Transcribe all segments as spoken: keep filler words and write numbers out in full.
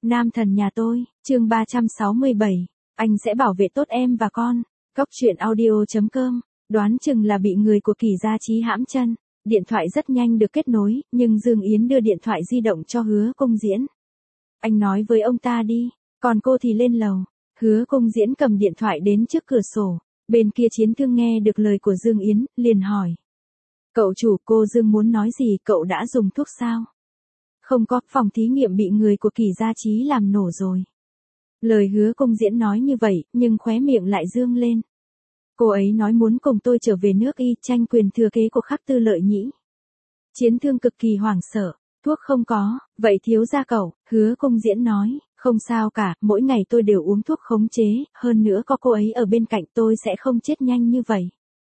Nam thần nhà tôi, chương ba trăm sáu mươi bảy. Anh sẽ bảo vệ tốt em và con. Góc truyện audio chấm com. Đoán chừng là bị người của Kỳ Gia Chí hãm chân. Điện thoại rất nhanh được kết nối, nhưng Dương Yến đưa điện thoại di động cho Hứa Công Diễn. Anh nói với ông ta đi, còn cô thì lên lầu. Hứa Công Diễn cầm điện thoại đến trước cửa sổ. Bên kia Chiến Thương nghe được lời của Dương Yến, liền hỏi. Cậu chủ, cô Dương muốn nói gì, cậu đã dùng thuốc sao? Không có, phòng thí nghiệm bị người của Kỳ Gia Chí làm nổ rồi. Lời Hứa Công Diễn nói như vậy, nhưng khóe miệng lại dương lên. Cô ấy nói muốn cùng tôi trở về nước Y, tranh quyền thừa kế của Khắc Tư Lợi Nhĩ. Chiến Thương cực kỳ hoảng sợ. Thuốc không có, vậy thiếu gia cậu, Hứa Công Diễn nói, không sao cả, mỗi ngày tôi đều uống thuốc khống chế, hơn nữa có cô ấy ở bên cạnh tôi sẽ không chết nhanh như vậy.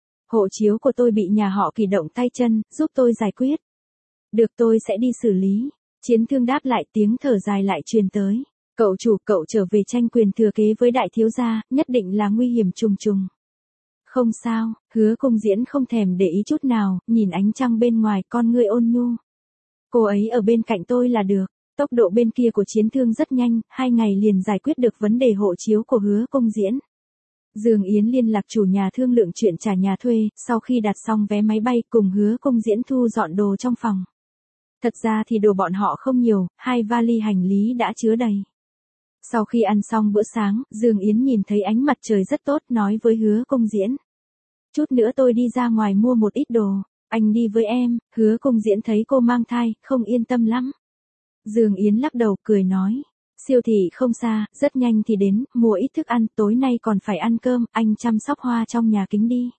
Hộ chiếu của tôi bị nhà họ Kỳ động tay chân, giúp tôi giải quyết. Được, tôi sẽ đi xử lý. Chiến Thương đáp lại, tiếng thở dài lại truyền tới. Cậu chủ, cậu trở về tranh quyền thừa kế với đại thiếu gia, nhất định là nguy hiểm trùng trùng. Không sao, Hứa Công Diễn không thèm để ý chút nào, nhìn ánh trăng bên ngoài, con ngươi ôn nhu. Cô ấy ở bên cạnh tôi là được. Tốc độ bên kia của Chiến Thương rất nhanh, hai ngày liền giải quyết được vấn đề hộ chiếu của Hứa Công Diễn. Dương Yến liên lạc chủ nhà thương lượng chuyện trả nhà thuê, sau khi đặt xong vé máy bay cùng Hứa Công Diễn thu dọn đồ trong phòng. Thật ra thì đồ bọn họ không nhiều, hai vali hành lý đã chứa đầy. Sau khi ăn xong bữa sáng, Dương Yến nhìn thấy ánh mặt trời rất tốt, nói với Hứa Công Diễn. Chút nữa tôi đi ra ngoài mua một ít đồ, anh đi với em. Hứa Công Diễn thấy cô mang thai, không yên tâm lắm. Dương Yến lắc đầu, cười nói. Siêu thị không xa, rất nhanh thì đến, mua ít thức ăn, tối nay còn phải ăn cơm, anh chăm sóc hoa trong nhà kính đi.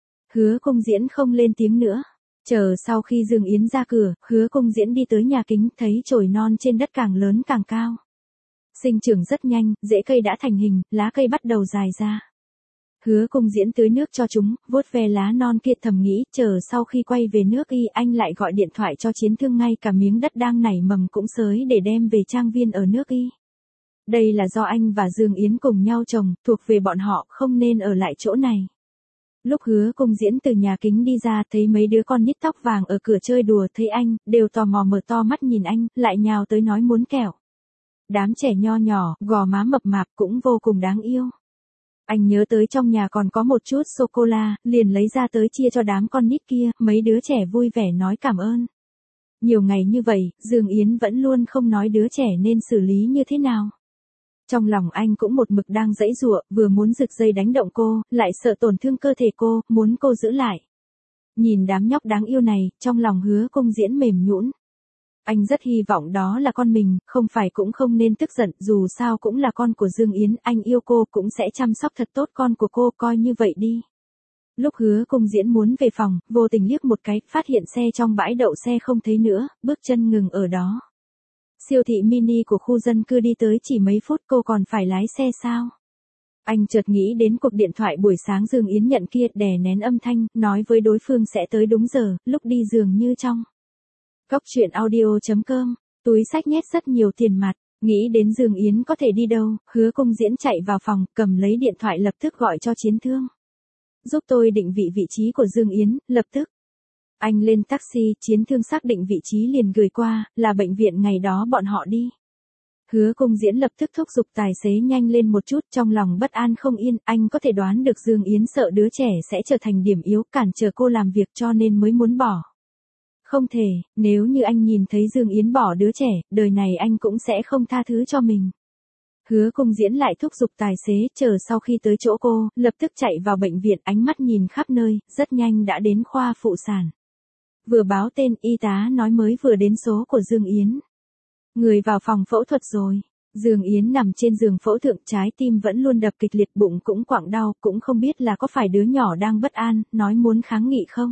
Hứa Công Diễn không lên tiếng nữa. Chờ sau khi Dương Yến ra cửa, Hứa Công Diễn đi tới nhà kính, thấy chồi non trên đất càng lớn càng cao. Sinh trưởng rất nhanh, rễ cây đã thành hình, lá cây bắt đầu dài ra. Hứa Công Diễn tưới nước cho chúng, vuốt ve lá non kia, thầm nghĩ, chờ sau khi quay về nước Y, anh lại gọi điện thoại cho Chiến Thương, ngay cả miếng đất đang nảy mầm cũng xới để đem về trang viên ở nước Y. Đây là do anh và Dương Yến cùng nhau trồng, thuộc về bọn họ, không nên ở lại chỗ này. Lúc Hứa Công Diễn từ nhà kính đi ra, thấy mấy đứa con nít tóc vàng ở cửa chơi đùa, thấy anh, đều tò mò mở to mắt nhìn anh, lại nhào tới nói muốn kẹo. Đám trẻ nho nhỏ, gò má mập mạp cũng vô cùng đáng yêu. Anh nhớ tới trong nhà còn có một chút sô-cô-la, liền lấy ra tới chia cho đám con nít kia, mấy đứa trẻ vui vẻ nói cảm ơn. Nhiều ngày như vậy, Dương Yến vẫn luôn không nói đứa trẻ nên xử lý như thế nào. Trong lòng anh cũng một mực đang giãy giụa, vừa muốn giật dây đánh động cô, lại sợ tổn thương cơ thể cô, muốn cô giữ lại. Nhìn đám nhóc đáng yêu này, trong lòng Hứa Công Diễn mềm nhũn. Anh rất hy vọng đó là con mình, không phải cũng không nên tức giận, dù sao cũng là con của Dương Yến, anh yêu cô cũng sẽ chăm sóc thật tốt con của cô, coi như vậy đi. Lúc Hứa Công Diễn muốn về phòng, vô tình liếc một cái, phát hiện xe trong bãi đậu xe không thấy nữa, bước chân ngừng ở đó. Siêu thị mini của khu dân cư đi tới chỉ mấy phút, cô còn phải lái xe sao? Anh chợt nghĩ đến cuộc điện thoại buổi sáng Dương Yến nhận kia, đè nén âm thanh, nói với đối phương sẽ tới đúng giờ, lúc đi dường như trong. Góc truyện audio chấm com, túi xách nhét rất nhiều tiền mặt, nghĩ đến Dương Yến có thể đi đâu, Hứa Công Diễn chạy vào phòng, cầm lấy điện thoại lập tức gọi cho Chiến Thương. Giúp tôi định vị vị trí của Dương Yến, lập tức. Anh lên taxi, Chiến Thương xác định vị trí liền gửi qua, là bệnh viện ngày đó bọn họ đi. Hứa Công Diễn lập tức thúc giục tài xế nhanh lên một chút, trong lòng bất an không yên, anh có thể đoán được Dương Yến sợ đứa trẻ sẽ trở thành điểm yếu, cản trở cô làm việc cho nên mới muốn bỏ. Không thể, nếu như anh nhìn thấy Dương Yến bỏ đứa trẻ, đời này anh cũng sẽ không tha thứ cho mình. Hứa Công Diễn lại thúc giục tài xế, chờ sau khi tới chỗ cô, lập tức chạy vào bệnh viện, ánh mắt nhìn khắp nơi, rất nhanh đã đến khoa phụ sản. Vừa báo tên, y tá nói mới vừa đến số của Dương Yến. Người vào phòng phẫu thuật rồi. Dương Yến nằm trên giường phẫu thượng, trái tim vẫn luôn đập kịch liệt, bụng cũng quặn đau, cũng không biết là có phải đứa nhỏ đang bất an, nói muốn kháng nghị không.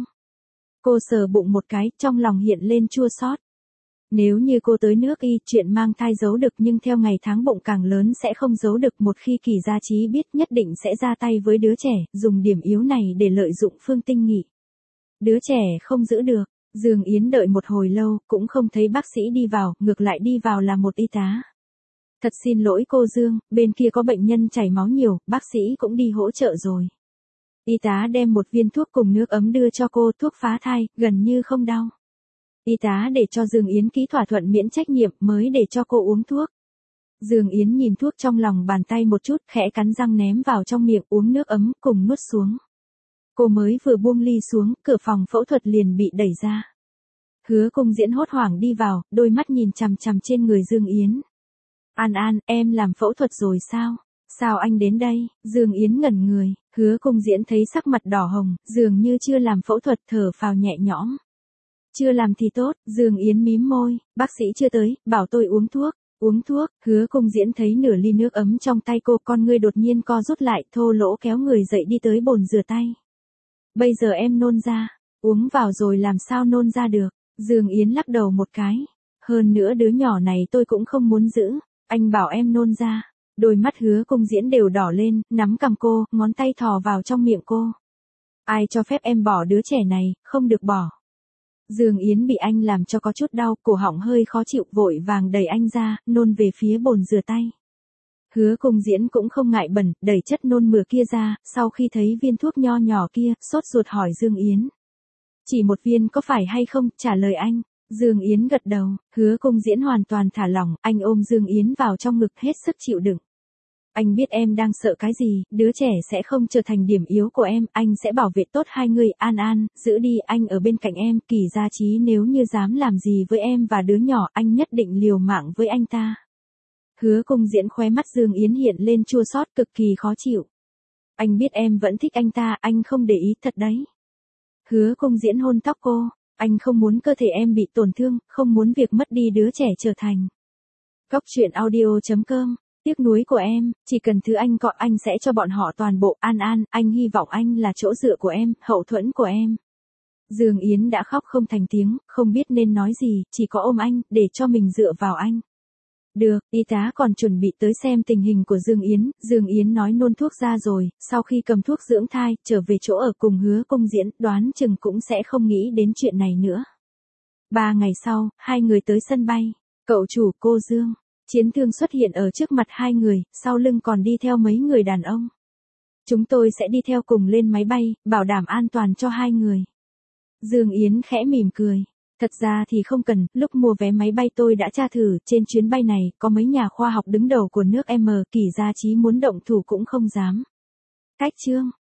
Cô sờ bụng một cái, trong lòng hiện lên chua xót. Nếu như cô tới nước Y, chuyện mang thai giấu được, nhưng theo ngày tháng bụng càng lớn sẽ không giấu được, một khi Kỳ Gia Chí biết nhất định sẽ ra tay với đứa trẻ, dùng điểm yếu này để lợi dụng Phương Tinh Nghị. Đứa trẻ không giữ được, Dương Yến đợi một hồi lâu, cũng không thấy bác sĩ đi vào, ngược lại đi vào là một y tá. Thật xin lỗi cô Dương, bên kia có bệnh nhân chảy máu nhiều, bác sĩ cũng đi hỗ trợ rồi. Y tá đem một viên thuốc cùng nước ấm đưa cho cô, thuốc phá thai, gần như không đau. Y tá để cho Dương Yến ký thỏa thuận miễn trách nhiệm mới để cho cô uống thuốc. Dương Yến nhìn thuốc trong lòng bàn tay một chút, khẽ cắn răng ném vào trong miệng, uống nước ấm, cùng nuốt xuống. Cô mới vừa buông ly xuống, cửa phòng phẫu thuật liền bị đẩy ra. Hứa Cung Diễn hốt hoảng đi vào, đôi mắt nhìn chằm chằm trên người Dương Yến. An An, em làm phẫu thuật rồi sao? Sao anh đến đây? Dương Yến ngẩn người, Hứa Cung Diễn thấy sắc mặt đỏ hồng, dường như chưa làm phẫu thuật, thở phào nhẹ nhõm. Chưa làm thì tốt, Dương Yến mím môi, bác sĩ chưa tới, bảo tôi uống thuốc. Uống thuốc, Hứa Cung Diễn thấy nửa ly nước ấm trong tay cô, con ngươi đột nhiên co rút lại, thô lỗ kéo người dậy đi tới bồn rửa tay. Bây giờ em nôn ra, uống vào rồi làm sao nôn ra được? Dương Yến lắc đầu một cái. Hơn nữa đứa nhỏ này tôi cũng không muốn giữ, anh bảo em nôn ra. Đôi mắt Hứa Cung Diễn đều đỏ lên, nắm cằm cô, ngón tay thò vào trong miệng cô. Ai cho phép em bỏ đứa trẻ này, không được bỏ. Dương Yến bị anh làm cho có chút đau, cổ họng hơi khó chịu, vội vàng đẩy anh ra, nôn về phía bồn rửa tay. Hứa Cung Diễn cũng không ngại bẩn, đẩy chất nôn mửa kia ra, sau khi thấy viên thuốc nho nhỏ kia, sốt ruột hỏi Dương Yến. Chỉ một viên có phải hay không, trả lời anh. Dương Yến gật đầu, Hứa Cung Diễn hoàn toàn thả lỏng, anh ôm Dương Yến vào trong ngực hết sức chịu đựng. Anh biết em đang sợ cái gì, đứa trẻ sẽ không trở thành điểm yếu của em, anh sẽ bảo vệ tốt hai người, An An, giữ đi, anh ở bên cạnh em, Kỳ Gia Chí nếu như dám làm gì với em và đứa nhỏ, anh nhất định liều mạng với anh ta. Hứa Cung Diễn khóe mắt Dương Yến hiện lên chua xót, cực kỳ khó chịu. Anh biết em vẫn thích anh ta, anh không để ý thật đấy. Hứa Cung Diễn hôn tóc cô, anh không muốn cơ thể em bị tổn thương, không muốn việc mất đi đứa trẻ trở thành. Góc truyện audio chấm com. Tiếc nuối của em, chỉ cần thứ anh có anh sẽ cho bọn họ toàn bộ. An An, anh hy vọng anh là chỗ dựa của em, hậu thuẫn của em. Dương Yến đã khóc không thành tiếng, không biết nên nói gì, chỉ có ôm anh, để cho mình dựa vào anh. Được, y tá còn chuẩn bị tới xem tình hình của Dương Yến, Dương Yến nói nôn thuốc ra rồi, sau khi cầm thuốc dưỡng thai, trở về chỗ ở cùng Hứa Cung Diễn, đoán chừng cũng sẽ không nghĩ đến chuyện này nữa. Ba ngày sau, hai người tới sân bay, cậu chủ, cô Dương. Chiến Thương xuất hiện ở trước mặt hai người, sau lưng còn đi theo mấy người đàn ông. Chúng tôi sẽ đi theo cùng lên máy bay, bảo đảm an toàn cho hai người. Dương Yến khẽ mỉm cười. Thật ra thì không cần, lúc mua vé máy bay tôi đã tra thử, trên chuyến bay này, có mấy nhà khoa học đứng đầu của nước M, Kỳ Gia Chí muốn động thủ cũng không dám. Cách chương.